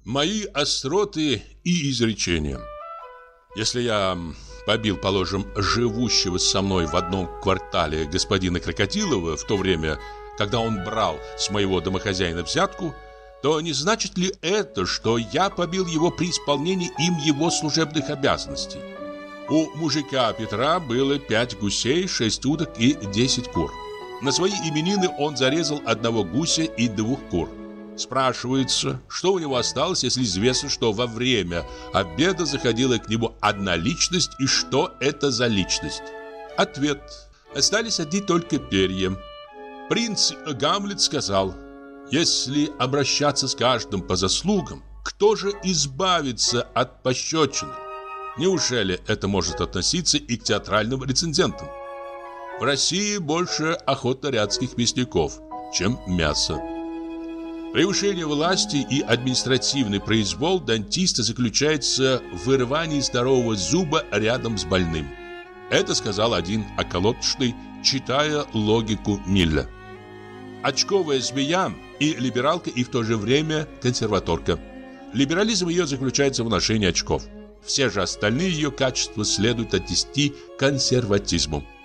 Мои остроты и изречения. Если я побил, положим, живущего со мной в одном квартале господина Крокодилова в то время, когда он брал с моего домохозяина взятку, то не значит ли это, что я побил его при исполнении им его служебных обязанностей? У мужика Петра было 5 гусей, 6 уток и 10 кур. На свои именины он зарезал 1 гуся и 2 кур. Спрашивается, что у него осталось, если известно, что во время обеда заходила к нему одна личность, и что это за личность? Ответ: остались одни только перья. Принц Гамлет сказал: если обращаться с каждым по заслугам, кто же избавится от пощечины? Неужели это может относиться и к театральным рецензентам? В России больше охотно-рядских мясников, чем мяса. Превышение власти и административный произвол дантиста заключается в вырывании здорового зуба рядом с больным. Это сказал один околоточный, читая логику Милля. Очковая змея и либералка, и в то же время консерваторка. Либерализм ее заключается в ношении очков. Все же остальные ее качества следует отнести к консерватизму.